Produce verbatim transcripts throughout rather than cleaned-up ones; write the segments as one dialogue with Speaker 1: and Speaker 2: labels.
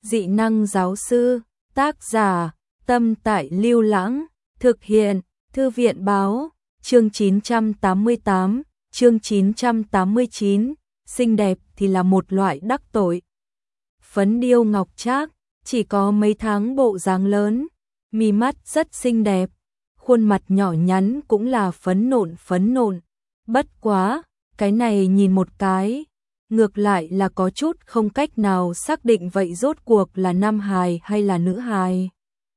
Speaker 1: Dị năng giáo sư, tác giả, Tâm Tại Lưu Lãng, thực hiện, Thư viện báo, chương chín trăm tám mươi tám, chương chín trăm tám mươi chín, xinh đẹp thì là một loại đắc tội. Phấn điêu ngọc trác, chỉ có mấy tháng bộ dáng lớn, mí mắt rất xinh đẹp, khuôn mặt nhỏ nhắn cũng là phấn nộn phấn nộn, bất quá, cái này nhìn một cái, ngược lại là có chút không cách nào xác định vậy rốt cuộc là nam hài hay là nữ hài.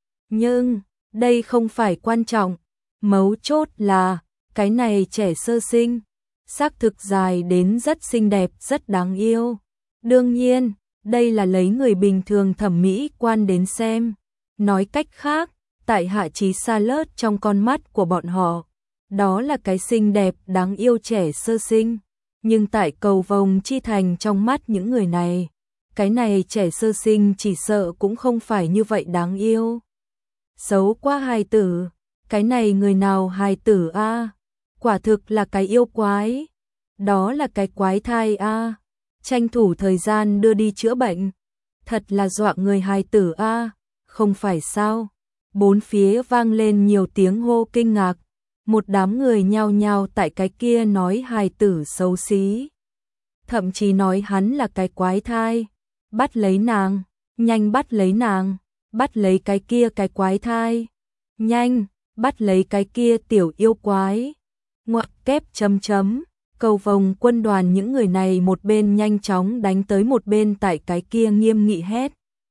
Speaker 1: Nhưng, đây không phải quan trọng, mấu chốt là, cái này trẻ sơ sinh, xác thực dài đến rất xinh đẹp, rất đáng yêu. Đương nhiên, đây là lấy người bình thường thẩm mỹ quan đến xem. Nói cách khác, tại Hạ Chí Charlotte trong con mắt của bọn họ, đó là cái xinh đẹp đáng yêu trẻ sơ sinh. Nhưng tại Cầu Vồng Chi Thành trong mắt những người này, cái này trẻ sơ sinh chỉ sợ cũng không phải như vậy đáng yêu. Xấu quá hài tử, cái này người nào hài tử a? Quả thực là cái yêu quái. Đó là cái quái thai a, tranh thủ thời gian đưa đi chữa bệnh. Thật là dọa người hài tử a, không phải sao? Bốn phía vang lên nhiều tiếng hô kinh ngạc. Một đám người nhao nhao tại cái kia nói hài tử xấu xí. Thậm chí nói hắn là cái quái thai. Bắt lấy nàng, nhanh bắt lấy nàng, bắt lấy cái kia cái quái thai. Nhanh, bắt lấy cái kia tiểu yêu quái. Ngoặc kép chấm chấm, Cầu Vồng quân đoàn những người này một bên nhanh chóng đánh tới một bên tại cái kia nghiêm nghị hét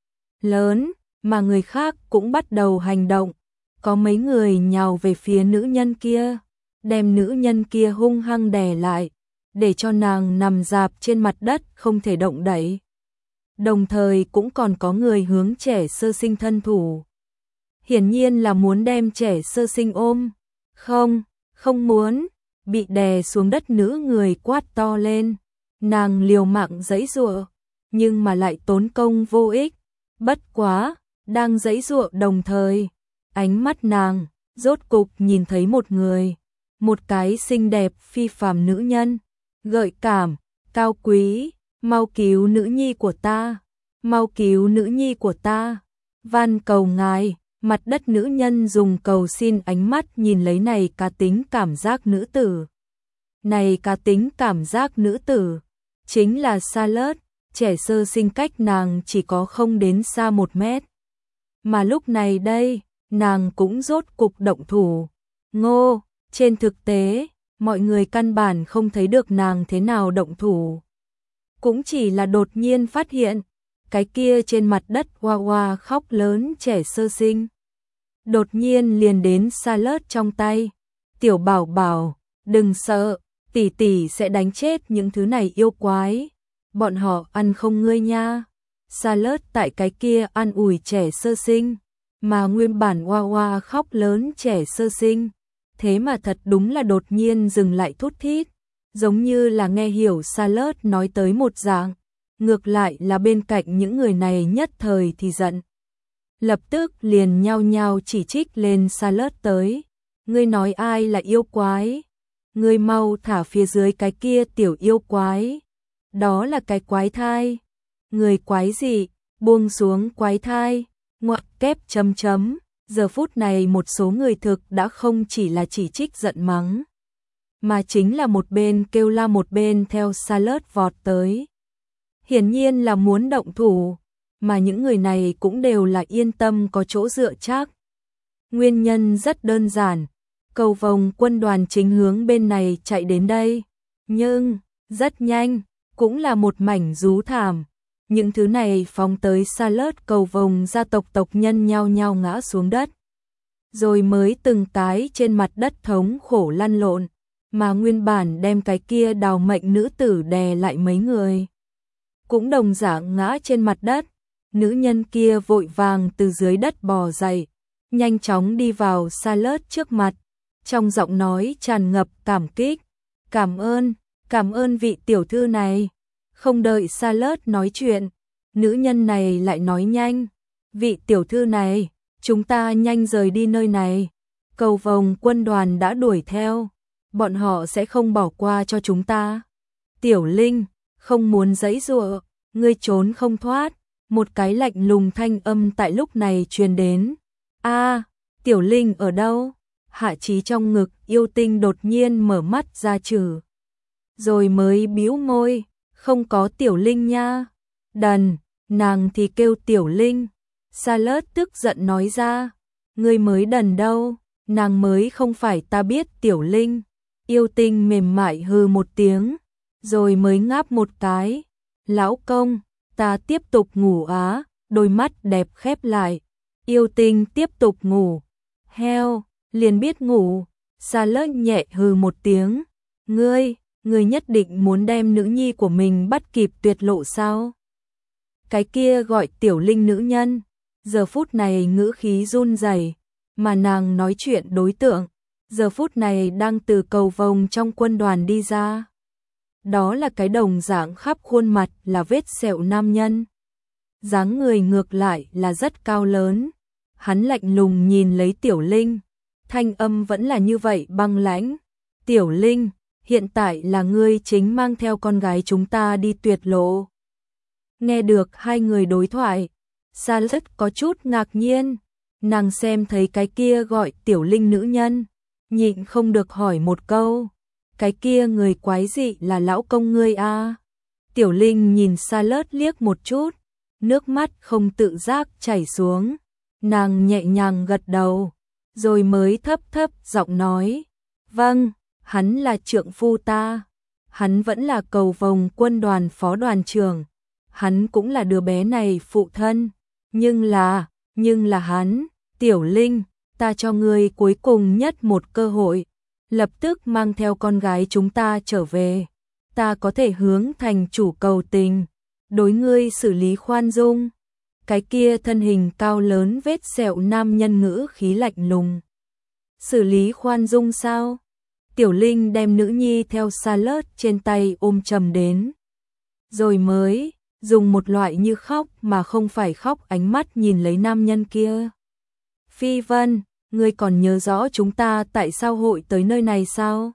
Speaker 1: lớn, mà người khác cũng bắt đầu hành động. Có mấy người nhào về phía nữ nhân kia, đem nữ nhân kia hung hăng đè lại, để cho nàng nằm rạp trên mặt đất không thể động đậy. Đồng thời cũng còn có người hướng trẻ sơ sinh thân thủ. Hiển nhiên là muốn đem trẻ sơ sinh ôm. Không, không muốn. Bị đè xuống đất nữ người quát to lên. Nàng liều mạng giãy giụa, nhưng mà lại tốn công vô ích. Bất quá, đang giãy giụa đồng thời, ánh mắt nàng rốt cục nhìn thấy một người, một cái xinh đẹp phi phàm nữ nhân, gợi cảm, cao quý, mau cứu nữ nhi của ta, mau cứu nữ nhi của ta, van cầu ngài. Mặt đất nữ nhân dùng cầu xin ánh mắt nhìn lấy này cá tính cảm giác nữ tử. Này cá tính cảm giác nữ tử, chính là Charlotte, trẻ sơ sinh cách nàng chỉ có không đến xa một mét. Mà lúc này đây, nàng cũng rốt cục động thủ. Ngô, trên thực tế, mọi người căn bản không thấy được nàng thế nào động thủ. Cũng chỉ là đột nhiên phát hiện, cái kia trên mặt đất hoa hoa khóc lớn trẻ sơ sinh. Đột nhiên liền đến Charlotte trong tay. Tiểu bảo bảo, đừng sợ, tỷ tỷ sẽ đánh chết những thứ này yêu quái. Bọn họ ăn không ngươi nha. Charlotte tại cái kia an ủi trẻ sơ sinh. Mà nguyên bản hoa hoa khóc lớn trẻ sơ sinh. Thế mà thật đúng là đột nhiên dừng lại thút thít. Giống như là nghe hiểu Charlotte nói tới một dạng. Ngược lại là bên cạnh những người này nhất thời thì giận. Lập tức liền nhao nhao chỉ trích lên Charlotte tới. Ngươi nói ai là yêu quái? Ngươi mau thả phía dưới cái kia tiểu yêu quái. Đó là cái quái thai. Người quái gì? Buông xuống quái thai. Ngoặc kép chấm chấm. Giờ phút này một số người thực đã không chỉ là chỉ trích giận mắng, mà chính là một bên kêu la một bên theo Charlotte vọt tới. Hiển nhiên là muốn động thủ. Mà những người này cũng đều là yên tâm có chỗ dựa chắc. Nguyên nhân rất đơn giản, Cầu Vồng quân đoàn chính hướng bên này chạy đến đây, nhưng rất nhanh, cũng là một mảnh rú thảm. Những thứ này phóng tới Charlotte Cầu Vồng gia tộc tộc nhân nhao nhao ngã xuống đất. Rồi mới từng cái trên mặt đất thống khổ lăn lộn, mà nguyên bản đem cái kia đào mệnh nữ tử đè lại mấy người. Cũng đồng dạng ngã trên mặt đất. Nữ nhân kia vội vàng từ dưới đất bò dậy, nhanh chóng đi vào Charlotte trước mặt, trong giọng nói tràn ngập cảm kích. Cảm ơn, cảm ơn vị tiểu thư này. Không đợi Charlotte nói chuyện, nữ nhân này lại nói nhanh. Vị tiểu thư này, chúng ta nhanh rời đi nơi này. Cầu Vồng quân đoàn đã đuổi theo, bọn họ sẽ không bỏ qua cho chúng ta. Tiểu Linh, không muốn giãy giụa, ngươi trốn không thoát. một cái lạnh lùng thanh âm tại lúc này truyền đến. A, Tiểu Linh ở đâu? Hạ Chí trong ngực yêu tinh đột nhiên mở mắt ra trừ. Rồi mới bĩu môi, không có Tiểu Linh nha. Đần, nàng thì kêu Tiểu Linh. Salad tức giận nói ra, ngươi mới đần đâu, nàng mới không phải ta biết Tiểu Linh. Yêu tinh mềm mại hừ một tiếng, rồi mới ngáp một cái. Lão công, ta tiếp tục ngủ á, đôi mắt đẹp khép lại. Yêu tinh tiếp tục ngủ. Heo, liền biết ngủ. Salad nhẹ hừ một tiếng. Ngươi, ngươi nhất định muốn đem nữ nhi của mình bắt kịp tuyệt lộ sao? Cái kia gọi Tiểu Linh nữ nhân, giờ phút này ngữ khí run rẩy, mà nàng nói chuyện đối tượng, giờ phút này đang từ cầu vồng trong quân đoàn đi ra. Đó là cái đồng dạng khắp khuôn mặt là vết sẹo nam nhân. Dáng người ngược lại là rất cao lớn. Hắn lạnh lùng nhìn lấy Tiểu Linh, thanh âm vẫn là như vậy băng lãnh. Tiểu Linh, hiện tại là ngươi chính mang theo con gái chúng ta đi tuyệt lộ. Nghe được hai người đối thoại, Salad có chút ngạc nhiên. Nàng xem thấy cái kia gọi Tiểu Linh nữ nhân, nhịn không được hỏi một câu. Cái kia người quái dị là lão công ngươi a? Tiểu Linh nhìn Salad liếc một chút, nước mắt không tự giác chảy xuống. Nàng nhẹ nhàng gật đầu, rồi mới thấp thấp giọng nói. Vâng, hắn là trượng phu ta. Hắn vẫn là cầu vồng quân đoàn phó đoàn trưởng. Hắn cũng là đứa bé này phụ thân. Nhưng là, nhưng là hắn, Tiểu Linh, ta cho ngươi cuối cùng nhất một cơ hội. Lập tức mang theo con gái chúng ta trở về. Ta có thể hướng thành chủ cầu tình, đối ngươi xử lý khoan dung. Cái kia thân hình cao lớn vết sẹo nam nhân ngữ khí lạnh lùng. Xử lý khoan dung sao? Tiểu Linh đem nữ nhi theo Salad trên tay ôm chầm đến. Rồi mới dùng một loại như khóc mà không phải khóc ánh mắt nhìn lấy nam nhân kia. Phi Vân, ngươi còn nhớ rõ chúng ta tại sao hội tới nơi này sao?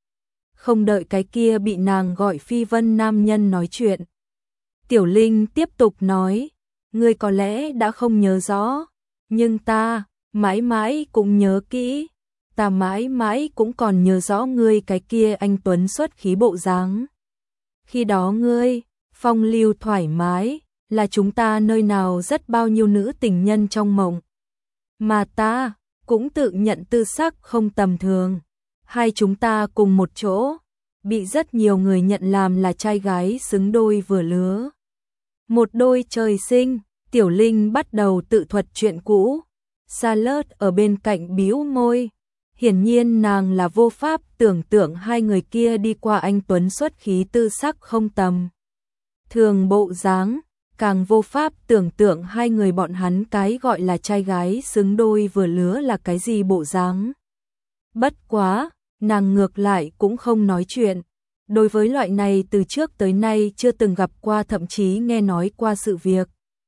Speaker 1: Không đợi cái kia bị nàng gọi Phi Vân nam nhân nói chuyện, Tiểu Linh tiếp tục nói, ngươi có lẽ đã không nhớ rõ, nhưng ta mãi mãi cũng nhớ kỹ. Ta mãi mãi cũng còn nhớ rõ ngươi cái kia anh tuấn xuất khí bộ dáng. Khi đó ngươi phong lưu thoải mái, là chúng ta nơi nào rất bao nhiêu nữ tình nhân trong mộng. Mà ta cũng tự nhận tư sắc không tầm thường. Hai chúng ta cùng một chỗ, bị rất nhiều người nhận làm là trai gái xứng đôi vừa lứa. Một đôi trời sinh. Tiểu Linh bắt đầu tự thuật chuyện cũ. Salad ở bên cạnh bĩu môi. Hiển nhiên nàng là vô pháp tưởng tượng hai người kia đi qua anh tuấn xuất khí tư sắc không tầm thường bộ dáng, càng vô pháp tưởng tượng hai người bọn hắn cái gọi là trai gái xứng đôi vừa lứa là cái gì bộ dáng. Bất quá, nàng ngược lại cũng không nói chuyện. Đối với loại này từ trước tới nay chưa từng gặp qua, thậm chí nghe nói qua sự việc,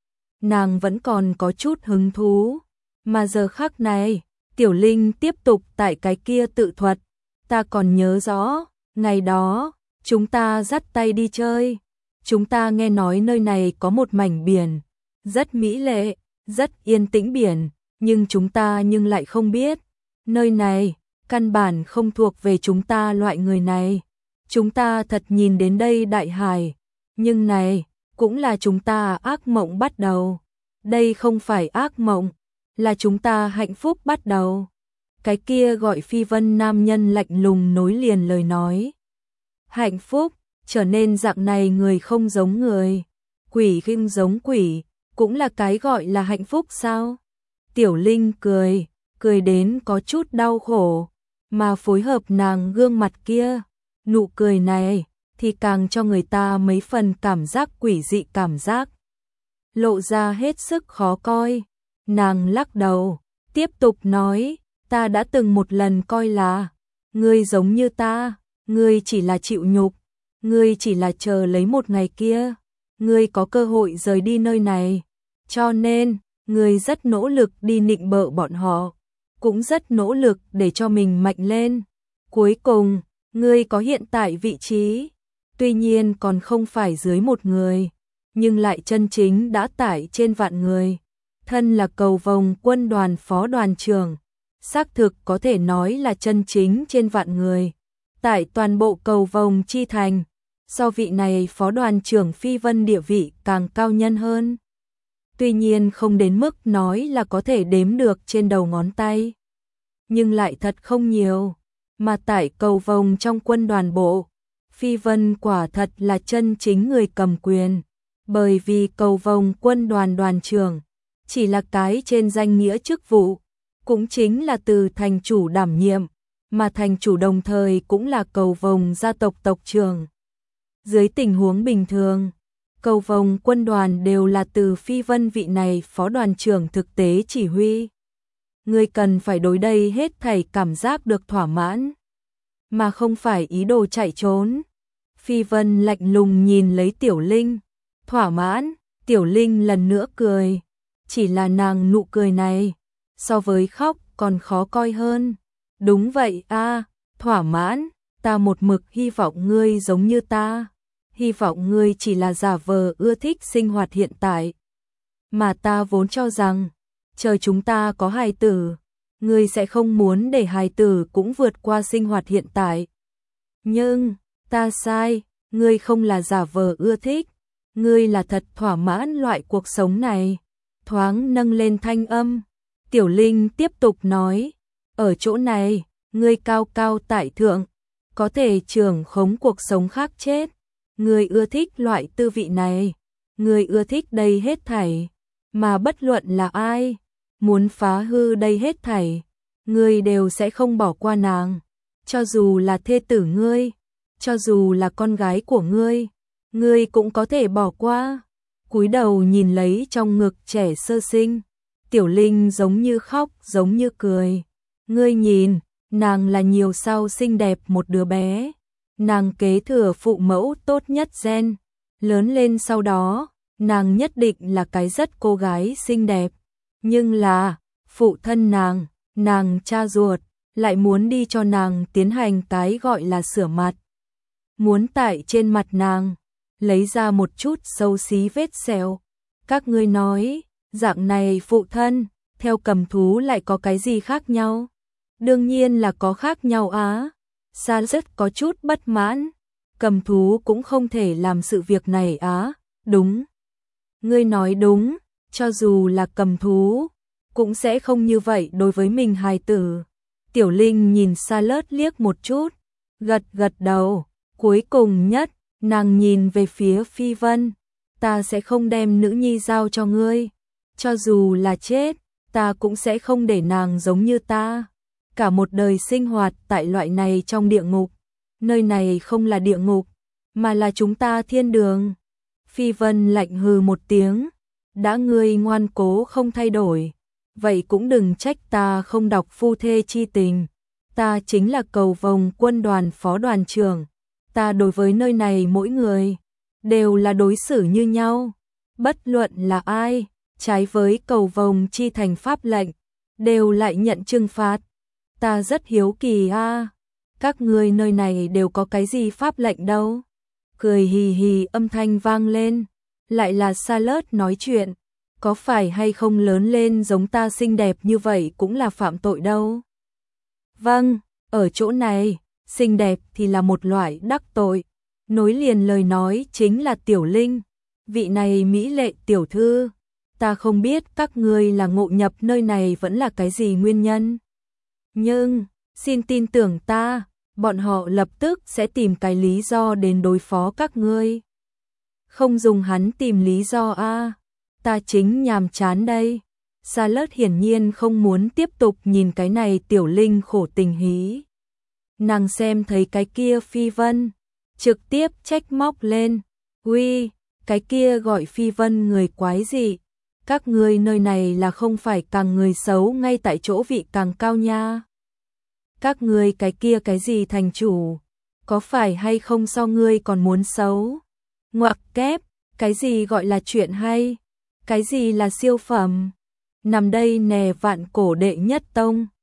Speaker 1: nàng vẫn còn có chút hứng thú. Mà giờ khắc này, Tiểu Linh tiếp tục tại cái kia tự thuật. Ta còn nhớ rõ, ngày đó, chúng ta dắt tay đi chơi. Chúng ta nghe nói nơi này có một mảnh biển, rất mỹ lệ, rất yên tĩnh biển, nhưng chúng ta nhưng lại không biết. Nơi này, căn bản không thuộc về chúng ta loại người này. Chúng ta thật nhìn đến đây đại hải, nhưng này, cũng là chúng ta ác mộng bắt đầu. Đây không phải ác mộng, là chúng ta hạnh phúc bắt đầu. Cái kia gọi Phi Vân nam nhân lạnh lùng nối liền lời nói. Hạnh phúc, trở nên dạng này người không giống người, quỷ không giống quỷ, cũng là cái gọi là hạnh phúc sao? Tiểu Linh cười, cười đến có chút đau khổ, mà phối hợp nàng gương mặt kia, nụ cười này thì càng cho người ta mấy phần cảm giác quỷ dị, cảm giác lộ ra hết sức khó coi. Nàng lắc đầu, tiếp tục nói, ta đã từng một lần coi là ngươi giống như ta, ngươi chỉ là chịu nhục, ngươi chỉ là chờ lấy một ngày kia, ngươi có cơ hội rời đi nơi này, cho nên ngươi rất nỗ lực đi nịnh bợ bọn họ, cũng rất nỗ lực để cho mình mạnh lên. Cuối cùng, ngươi có hiện tại vị trí, tuy nhiên còn không phải dưới một người, nhưng lại chân chính đã tải trên vạn người. Thân là cầu vồng quân đoàn phó đoàn trưởng, xác thực có thể nói là chân chính trên vạn người. Tại toàn bộ cầu vồng chi thành, so vị này phó đoàn trưởng Phi Vân địa vị càng cao nhân hơn. Tuy nhiên không đến mức nói là có thể đếm được trên đầu ngón tay, nhưng lại thật không nhiều. Mà tại cầu vồng trong quân đoàn bộ, Phi Vân quả thật là chân chính người cầm quyền, bởi vì cầu vồng quân đoàn đoàn trưởng chỉ là cái trên danh nghĩa chức vụ, cũng chính là từ thành chủ đảm nhiệm, mà thành chủ đồng thời cũng là cầu vồng gia tộc tộc trưởng. Dưới tình huống bình thường, cầu vồng quân đoàn đều là từ Phi Vân vị này phó đoàn trưởng thực tế chỉ huy. Người cần phải đối đây hết thảy cảm giác được thỏa mãn, mà không phải ý đồ chạy trốn. Phi Vân lạnh lùng nhìn lấy Tiểu Linh, thỏa mãn. Tiểu Linh lần nữa cười, chỉ là nàng nụ cười này so với khóc còn khó coi hơn. Đúng vậy a, thỏa mãn, ta một mực hy vọng ngươi giống như ta, hy vọng ngươi chỉ là giả vờ ưa thích sinh hoạt hiện tại, mà ta vốn cho rằng chờ chúng ta có hài tử, ngươi sẽ không muốn để hài tử cũng vượt qua sinh hoạt hiện tại. Nhưng ta sai, ngươi không là giả vờ ưa thích, ngươi là thật thỏa mãn loại cuộc sống này. Thoáng nâng lên thanh âm, Tiểu Linh tiếp tục nói, ở chỗ này, ngươi cao cao tại thượng, có thể trưởng khống cuộc sống khác chết. Ngươi ưa thích loại tư vị này, ngươi ưa thích đây hết thảy, mà bất luận là ai muốn phá hư đây hết thảy, ngươi đều sẽ không bỏ qua nàng. Cho dù là thê tử ngươi, cho dù là con gái của ngươi, ngươi cũng có thể bỏ qua. Cúi đầu nhìn lấy trong ngực trẻ sơ sinh, Tiểu Linh giống như khóc giống như cười. Ngươi nhìn, nàng là nhiều sau xinh đẹp một đứa bé, nàng kế thừa phụ mẫu tốt nhất gen, lớn lên sau đó, nàng nhất định là cái rất cô gái xinh đẹp. Nhưng là, phụ thân nàng, nàng cha ruột, lại muốn đi cho nàng tiến hành cái gọi là sửa mặt. Muốn tại trên mặt nàng lấy ra một chút xấu xí vết sẹo. Các ngươi nói, dạng này phụ thân, theo cầm thú lại có cái gì khác nhau? Đương nhiên là có khác nhau á. Sa rất có chút bất mãn. Cầm thú cũng không thể làm sự việc này á. Đúng. Ngươi nói đúng, cho dù là cầm thú, cũng sẽ không như vậy đối với mình hài tử. Tiểu Linh nhìn Sa Lớt liếc một chút, gật gật đầu. Cuối cùng nhất, nàng nhìn về phía Phi Vân, ta sẽ không đem nữ nhi giao cho ngươi, cho dù là chết, ta cũng sẽ không để nàng giống như ta, cả một đời sinh hoạt tại loại này trong địa ngục. Nơi này không là địa ngục, mà là chúng ta thiên đường. Phi Vân lạnh hừ một tiếng, đã ngươi ngoan cố không thay đổi, vậy cũng đừng trách ta không đọc phu thê chi tình. Ta chính là cầu vồng quân đoàn phó đoàn trưởng. Ta đối với nơi này mỗi người đều là đối xử như nhau, bất luận là ai trái với cầu vồng chi thành pháp lệnh đều lại nhận trừng phạt. Ta rất hiếu kỳ a, à, các ngươi nơi này đều có cái gì pháp lệnh đâu? Cười hì hì âm thanh vang lên, lại là Sa Lớt nói chuyện, có phải hay không lớn lên giống ta xinh đẹp như vậy cũng là phạm tội đâu? Vâng, ở chỗ này xinh đẹp thì là một loại đắc tội. Nối liền lời nói chính là Tiểu Linh, vị này mỹ lệ tiểu thư, ta không biết các ngươi là ngộ nhập nơi này vẫn là cái gì nguyên nhân. Nhưng, xin tin tưởng ta, bọn họ lập tức sẽ tìm cái lý do đến đối phó các ngươi. Không dùng hắn tìm lý do a, à, ta chính nhàm chán đây. Sa Lớt hiển nhiên không muốn tiếp tục nhìn cái này Tiểu Linh khổ tình hí. Nàng xem thấy cái kia Phi Vân, trực tiếp trách móc lên, uy, cái kia gọi Phi Vân người quái gì, các ngươi nơi này là không phải càng người xấu ngay tại chỗ vị càng cao nha. Các ngươi cái kia cái gì thành chủ, có phải hay không so ngươi còn muốn xấu? Ngoặc kép, cái gì gọi là chuyện hay, cái gì là siêu phẩm, nằm đây nè vạn cổ đệ nhất tông.